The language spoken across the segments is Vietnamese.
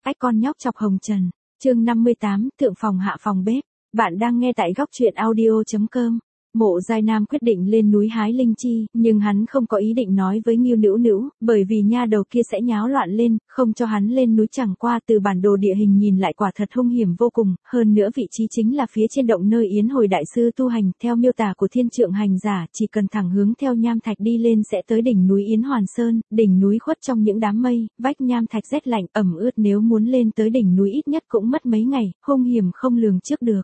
Ách con nhóc chọc hồng trần. Chương 58, thượng phòng hạ phòng bếp. Bạn đang nghe tại góc truyện audio.com. Mộ Giai Nam quyết định lên núi hái linh chi, nhưng hắn không có ý định nói với Ngưu Nữu Nữu, bởi vì nha đầu kia sẽ nháo loạn lên, không cho hắn lên núi. Chẳng qua từ bản đồ địa hình nhìn lại quả thật hung hiểm vô cùng, hơn nữa vị trí chính là phía trên động nơi Yến Hồi đại sư tu hành. Theo miêu tả của Thiên Trượng hành giả, chỉ cần thẳng hướng theo nham thạch đi lên sẽ tới đỉnh núi Yến Hoàn Sơn. Đỉnh núi khuất trong những đám mây, vách nham thạch rét lạnh ẩm ướt, nếu muốn lên tới đỉnh núi ít nhất cũng mất mấy ngày, hung hiểm không lường trước được.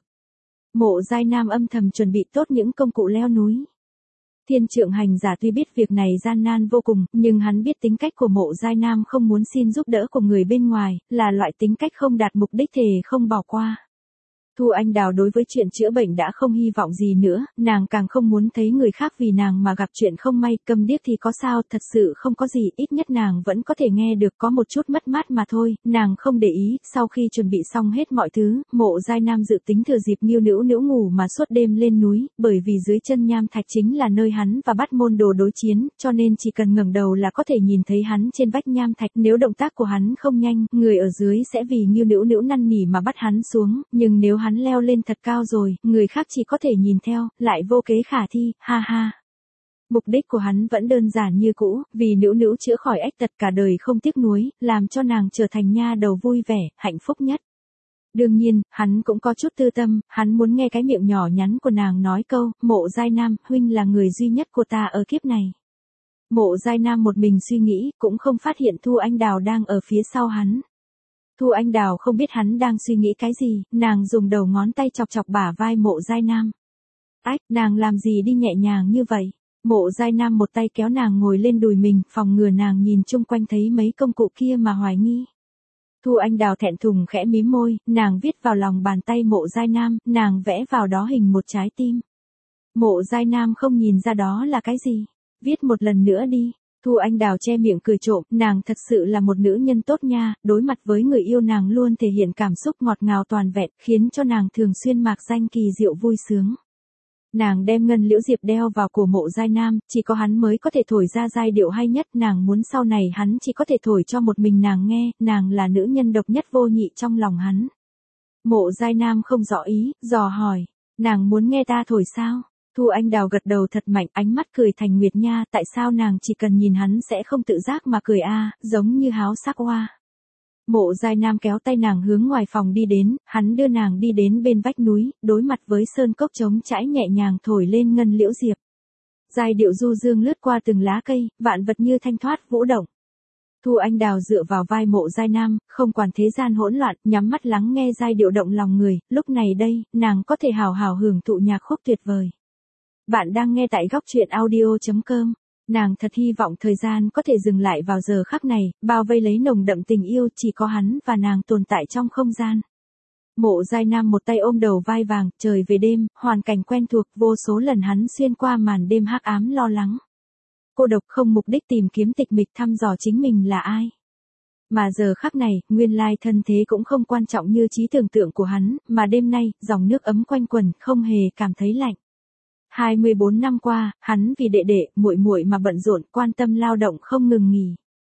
Mộ Giai Nam âm thầm chuẩn bị tốt những công cụ leo núi. Thiên Trượng hành giả tuy biết việc này gian nan vô cùng, nhưng hắn biết tính cách của Mộ Giai Nam không muốn xin giúp đỡ của người bên ngoài, là loại tính cách không đạt mục đích thề không bỏ qua. Thu Anh Đào đối với chuyện chữa bệnh đã không hy vọng gì nữa, nàng càng không muốn thấy người khác vì nàng mà gặp chuyện không may. Câm điếc thì có sao, thật sự không có gì, ít nhất nàng vẫn có thể nghe được, có một chút mất mát mà thôi, nàng không để ý. Sau khi chuẩn bị xong hết mọi thứ, Mộ Giai Nam dự tính thừa dịp Ngưu Nữu Nữu ngủ mà suốt đêm lên núi, bởi vì dưới chân nham thạch chính là nơi hắn và Bát Môn Đồ đối chiến, cho nên chỉ cần ngẩng đầu là có thể nhìn thấy hắn trên vách nham thạch. Nếu động tác của hắn không nhanh, người ở dưới sẽ vì Ngưu Nữu Nữu năn nỉ mà bắt hắn xuống, nhưng nếu hắn leo lên thật cao rồi, người khác chỉ có thể nhìn theo, lại vô kế khả thi, ha ha. Mục đích của hắn vẫn đơn giản như cũ, vì Nữu Nữu chữa khỏi ách tật cả đời không tiếc nuối, làm cho nàng trở thành nha đầu vui vẻ, hạnh phúc nhất. Đương nhiên, hắn cũng có chút tư tâm, hắn muốn nghe cái miệng nhỏ nhắn của nàng nói câu, Mộ Giai Nam, huynh là người duy nhất của ta ở kiếp này. Mộ Giai Nam một mình suy nghĩ, cũng không phát hiện Thu Anh Đào đang ở phía sau hắn. Thu Anh Đào không biết hắn đang suy nghĩ cái gì, nàng dùng đầu ngón tay chọc chọc bả vai Mộ Giai Nam. Ách, nàng làm gì đi nhẹ nhàng như vậy? Mộ Giai Nam một tay kéo nàng ngồi lên đùi mình, phòng ngừa nàng nhìn chung quanh thấy mấy công cụ kia mà hoài nghi. Thu Anh Đào thẹn thùng khẽ mím môi, nàng viết vào lòng bàn tay Mộ Giai Nam, nàng vẽ vào đó hình một trái tim. Mộ Giai Nam không nhìn ra đó là cái gì. Viết một lần nữa đi. Thu Anh Đào che miệng cười trộm, nàng thật sự là một nữ nhân tốt nha, đối mặt với người yêu nàng luôn thể hiện cảm xúc ngọt ngào toàn vẹn, khiến cho nàng thường xuyên mạc danh kỳ diệu vui sướng. Nàng đem ngân liễu diệp đeo vào cổ Mộ Giai Nam, chỉ có hắn mới có thể thổi ra giai điệu hay nhất, nàng muốn sau này hắn chỉ có thể thổi cho một mình nàng nghe, nàng là nữ nhân độc nhất vô nhị trong lòng hắn. Mộ Giai Nam không rõ ý, dò hỏi, nàng muốn nghe ta thổi sao? Thu Anh Đào gật đầu thật mạnh, ánh mắt cười thành nguyệt nha, tại sao nàng chỉ cần nhìn hắn sẽ không tự giác mà cười a, giống như háo sắc hoa. Mộ Giai Nam kéo tay nàng hướng ngoài phòng đi đến, hắn đưa nàng đi đến bên vách núi, đối mặt với sơn cốc trống trải nhẹ nhàng thổi lên ngân liễu diệp. Giai điệu du dương lướt qua từng lá cây, vạn vật như thanh thoát vũ động. Thu Anh Đào dựa vào vai Mộ Giai Nam, không quản thế gian hỗn loạn, nhắm mắt lắng nghe giai điệu động lòng người, lúc này đây, nàng có thể hào hào hưởng thụ nhạc khúc tuyệt vời. Bạn đang nghe tại góc truyện audio.com. Nàng thật hy vọng thời gian có thể dừng lại vào giờ khắc này, bao vây lấy nồng đậm tình yêu, chỉ có hắn và nàng tồn tại trong không gian. Mộ Giai Nam một tay ôm đầu vai vàng, trời về đêm, hoàn cảnh quen thuộc, vô số lần hắn xuyên qua màn đêm hắc ám lo lắng. Cô độc không mục đích tìm kiếm tịch mịch thăm dò chính mình là ai. Mà giờ khắc này, nguyên lai thân thế cũng không quan trọng như trí tưởng tượng của hắn, mà đêm nay, dòng nước ấm quanh quần, không hề cảm thấy lạnh. 24 năm qua, hắn vì đệ đệ, muội muội mà bận rộn, quan tâm lao động không ngừng nghỉ.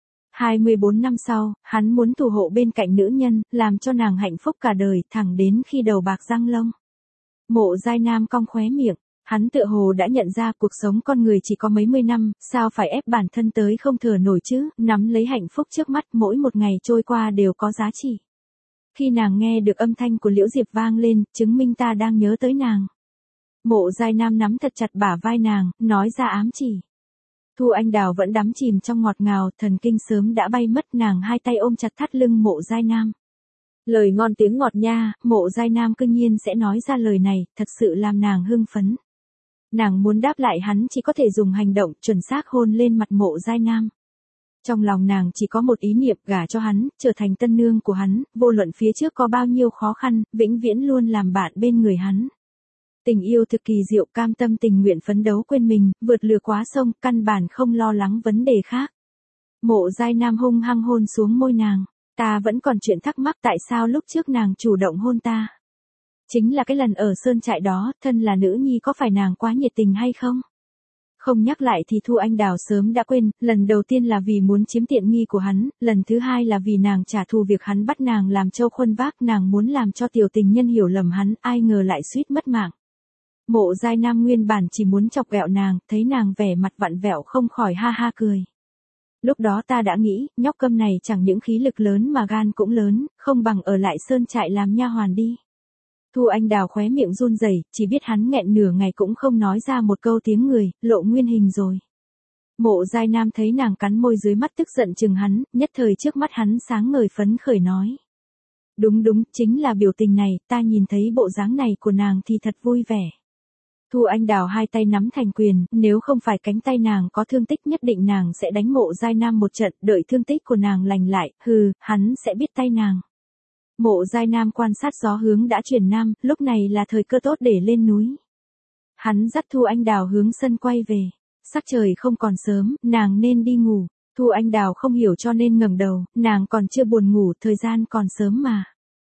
24 năm sau, hắn muốn thủ hộ bên cạnh nữ nhân, làm cho nàng hạnh phúc cả đời, thẳng đến khi đầu bạc răng long. Mộ Giai Nam cong khóe miệng, hắn tựa hồ đã nhận ra cuộc sống con người chỉ có mấy mươi năm, sao phải ép bản thân tới không thở nổi chứ, nắm lấy hạnh phúc trước mắt, mỗi một ngày trôi qua đều có giá trị. Khi nàng nghe được âm thanh của liễu diệp vang lên, chứng minh ta đang nhớ tới nàng. Mộ Giai Nam nắm thật chặt bả vai nàng, nói ra ám chỉ. Thu Anh Đào vẫn đắm chìm trong ngọt ngào, thần kinh sớm đã bay mất, nàng hai tay ôm chặt thắt lưng Mộ Giai Nam. Lời ngon tiếng ngọt nha, Mộ Giai Nam cương nhiên sẽ nói ra lời này, thật sự làm nàng hưng phấn. Nàng muốn đáp lại hắn chỉ có thể dùng hành động chuẩn xác hôn lên mặt Mộ Giai Nam. Trong lòng nàng chỉ có một ý niệm, gả cho hắn, trở thành tân nương của hắn, vô luận phía trước có bao nhiêu khó khăn, vĩnh viễn luôn làm bạn bên người hắn. Tình yêu thực kỳ diệu, cam tâm tình nguyện phấn đấu quên mình, vượt lửa quá sông, căn bản không lo lắng vấn đề khác. Mộ Giai Nam hung hăng hôn xuống môi nàng. Ta vẫn còn chuyện thắc mắc tại sao lúc trước nàng chủ động hôn ta. Chính là cái lần ở sơn trại đó, thân là nữ nhi có phải nàng quá nhiệt tình hay không? Không nhắc lại thì Thu Anh Đào sớm đã quên, lần đầu tiên là vì muốn chiếm tiện nghi của hắn, lần thứ hai là vì nàng trả thù việc hắn bắt nàng làm trâu khuân vác, nàng muốn làm cho tiểu tình nhân hiểu lầm hắn, ai ngờ lại suýt mất mạng. Mộ Giai Nam nguyên bản chỉ muốn chọc ghẹo nàng, thấy nàng vẻ mặt vặn vẹo không khỏi ha ha cười. Lúc đó ta đã nghĩ, nhóc câm này chẳng những khí lực lớn mà gan cũng lớn, không bằng ở lại sơn trại làm nha hoàn đi. Thu Anh Đào khóe miệng run rẩy, chỉ biết hắn nghẹn nửa ngày cũng không nói ra một câu tiếng người, lộ nguyên hình rồi. Mộ Giai Nam thấy nàng cắn môi dưới mắt tức giận chừng hắn, nhất thời trước mắt hắn sáng ngời phấn khởi nói. Đúng đúng, chính là biểu tình này, ta nhìn thấy bộ dáng này của nàng thì thật vui vẻ. Thu Anh Đào hai tay nắm thành quyền, nếu không phải cánh tay nàng có thương tích nhất định nàng sẽ đánh Mộ Giai Nam một trận, đợi thương tích của nàng lành lại, hắn sẽ biết tay nàng. Mộ Giai Nam quan sát gió hướng đã chuyển nam, lúc này là thời cơ tốt để lên núi. Hắn dắt Thu Anh Đào hướng sân quay về. Sắc trời không còn sớm, nàng nên đi ngủ. Thu Anh Đào không hiểu cho nên ngẩng đầu, nàng còn chưa buồn ngủ, thời gian còn sớm mà.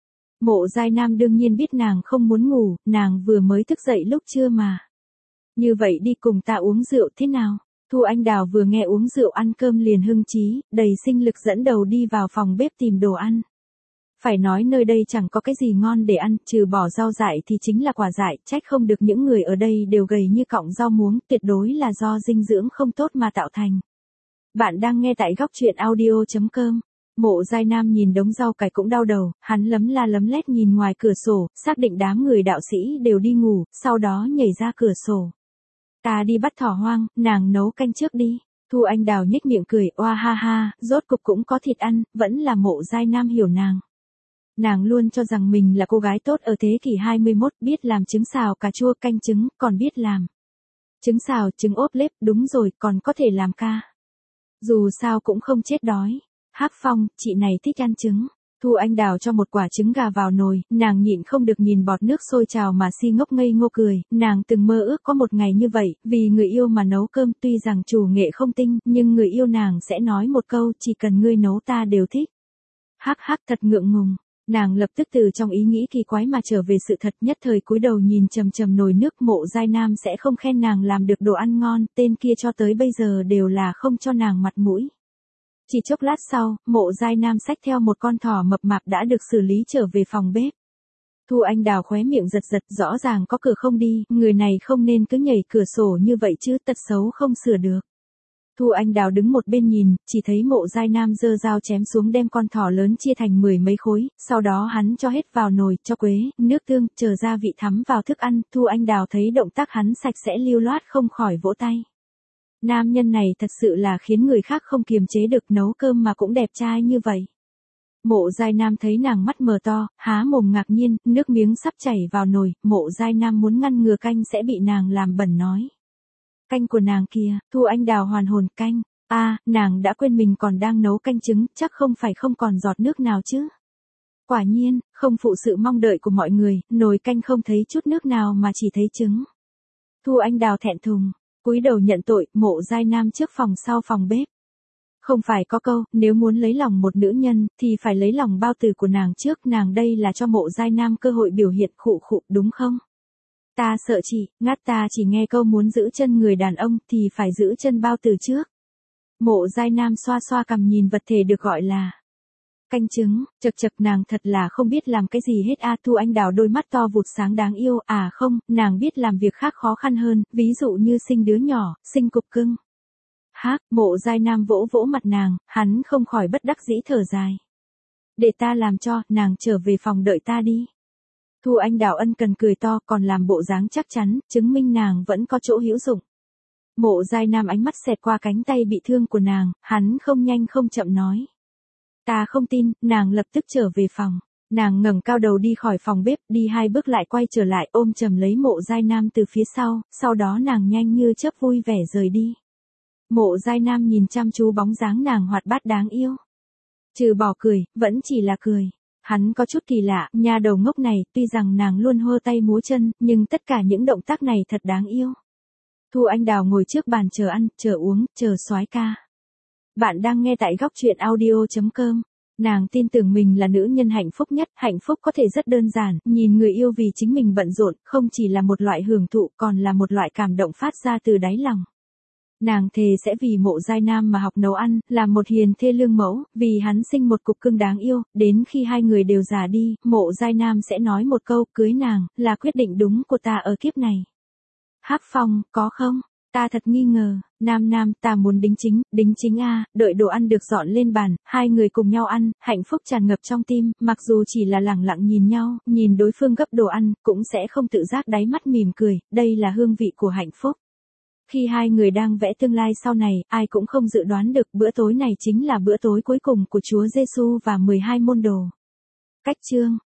Mộ Giai Nam đương nhiên biết nàng không muốn ngủ, nàng vừa mới thức dậy lúc trưa mà. Như vậy đi cùng ta uống rượu thế nào? Thu Anh Đào vừa nghe uống rượu ăn cơm liền hưng chí, đầy sinh lực dẫn đầu đi vào phòng bếp tìm đồ ăn. Phải nói nơi đây chẳng có cái gì ngon để ăn, trừ bỏ rau dại thì chính là quả dại, trách không được những người ở đây đều gầy như cọng rau muống, tuyệt đối là do dinh dưỡng không tốt mà tạo thành. Bạn đang nghe tại góc truyện audio.com. Mộ Giai Nam nhìn đống rau cải cũng đau đầu, hắn lấm la lấm lét nhìn ngoài cửa sổ, xác định đám người đạo sĩ đều đi ngủ, sau đó nhảy ra cửa sổ. Ta đi bắt thỏ hoang, nàng nấu canh trước đi. Thu Anh Đào nhếch miệng cười, oa ha ha, rốt cục cũng có thịt ăn, vẫn là Mộ Giai Nam hiểu nàng. Nàng luôn cho rằng mình là cô gái tốt ở thế kỷ 21, biết làm trứng xào cà chua canh trứng, còn biết làm trứng xào, trứng ốp lết, đúng rồi, còn có thể làm ca. Dù sao cũng không chết đói. Hắc Phong, chị này thích ăn trứng. Thu Anh Đào cho một quả trứng gà vào nồi, nàng nhịn không được nhìn bọt nước sôi trào mà si ngốc ngây ngô cười, nàng từng mơ ước có một ngày như vậy, vì người yêu mà nấu cơm, tuy rằng chủ nghệ không tinh, nhưng người yêu nàng sẽ nói một câu, chỉ cần ngươi nấu ta đều thích. Hắc hắc thật ngượng ngùng. Nàng lập tức từ trong ý nghĩ kỳ quái mà trở về sự thật, nhất thời cúi đầu nhìn chằm chằm nồi nước. Mộ Giai Nam sẽ không khen nàng làm được đồ ăn ngon, tên kia cho tới bây giờ đều là không cho nàng mặt mũi. Chỉ chốc lát sau, Mộ Giai Nam xách theo một con thỏ mập mạp đã được xử lý trở về phòng bếp. Thu Anh Đào khóe miệng giật giật, rõ ràng có cửa không đi, người này không nên cứ nhảy cửa sổ như vậy chứ, tật xấu không sửa được. Thu Anh Đào đứng một bên nhìn, chỉ thấy Mộ Giai Nam giơ dao chém xuống đem con thỏ lớn chia thành 10 mấy khối, sau đó hắn cho hết vào nồi, cho quế, nước tương, chờ gia vị thắm vào thức ăn. Thu Anh Đào thấy động tác hắn sạch sẽ lưu loát không khỏi vỗ tay. Nam nhân này thật sự là khiến người khác không kiềm chế được, nấu cơm mà cũng đẹp trai như vậy. Mộ Giai Nam thấy nàng mắt mờ to, há mồm ngạc nhiên, nước miếng sắp chảy vào nồi. Mộ Giai Nam muốn ngăn ngừa canh sẽ bị nàng làm bẩn nói. Canh của nàng kìa. Thu Anh Đào hoàn hồn, canh. Nàng đã quên mình còn đang nấu canh trứng, chắc không phải không còn giọt nước nào chứ. Quả nhiên, không phụ sự mong đợi của mọi người, nồi canh không thấy chút nước nào mà chỉ thấy trứng. Thu Anh Đào thẹn thùng, cúi đầu nhận tội. Mộ Giai Nam trước phòng sau phòng bếp. Không phải có câu, nếu muốn lấy lòng một nữ nhân, thì phải lấy lòng bao tử của nàng trước, nàng đây là cho Mộ Giai Nam cơ hội biểu hiện, khụ khụ, đúng không? Ta sợ chị, ngắt ta chỉ nghe câu muốn giữ chân người đàn ông, thì phải giữ chân bao tử trước. Mộ Giai Nam xoa xoa cằm nhìn vật thể được gọi là canh trứng, chật chật, nàng thật là không biết làm cái gì hết. Thu Anh Đào đôi mắt to vụt sáng đáng yêu, không, nàng biết làm việc khác khó khăn hơn, ví dụ như sinh đứa nhỏ, sinh cục cưng. Mộ Giai Nam vỗ vỗ mặt nàng, hắn không khỏi bất đắc dĩ thở dài. Để ta làm cho, nàng trở về phòng đợi ta đi. Thu Anh Đào ân cần cười to, còn làm bộ dáng chắc chắn, chứng minh nàng vẫn có chỗ hữu dụng. Mộ Giai Nam ánh mắt xẹt qua cánh tay bị thương của nàng, hắn không nhanh không chậm nói. Ta không tin. Nàng lập tức trở về phòng. Nàng ngẩng cao đầu đi khỏi phòng bếp, đi 2 bước lại quay trở lại, ôm chầm lấy Mộ Giai Nam từ phía sau đó nàng nhanh như chớp vui vẻ rời đi. Mộ Giai Nam nhìn chăm chú bóng dáng nàng hoạt bát đáng yêu. Trừ bỏ cười, vẫn chỉ là cười. Hắn có chút kỳ lạ, nha đầu ngốc này, tuy rằng nàng luôn hơ tay múa chân, nhưng tất cả những động tác này thật đáng yêu. Thu Anh Đào ngồi trước bàn chờ ăn, chờ uống, chờ soái ca. Bạn đang nghe tại góc truyện audio.com. Nàng tin tưởng mình là nữ nhân hạnh phúc nhất, hạnh phúc có thể rất đơn giản, nhìn người yêu vì chính mình bận rộn, không chỉ là một loại hưởng thụ, còn là một loại cảm động phát ra từ đáy lòng. Nàng thề sẽ vì Mộ Giai Nam mà học nấu ăn, làm một hiền thê lương mẫu, vì hắn sinh một cục cưng đáng yêu, đến khi hai người đều già đi, Mộ Giai Nam sẽ nói một câu, cưới nàng, là quyết định đúng của ta ở kiếp này. Hắc Phong, có không? Ta thật nghi ngờ, Nam, ta muốn đính chính a, đợi đồ ăn được dọn lên bàn, hai người cùng nhau ăn, hạnh phúc tràn ngập trong tim, mặc dù chỉ là lẳng lặng nhìn nhau, nhìn đối phương gấp đồ ăn, cũng sẽ không tự giác đáy mắt mỉm cười, đây là hương vị của hạnh phúc. Khi hai người đang vẽ tương lai sau này, ai cũng không dự đoán được bữa tối này chính là bữa tối cuối cùng của Chúa Giêsu và 12 môn đồ. Cách chương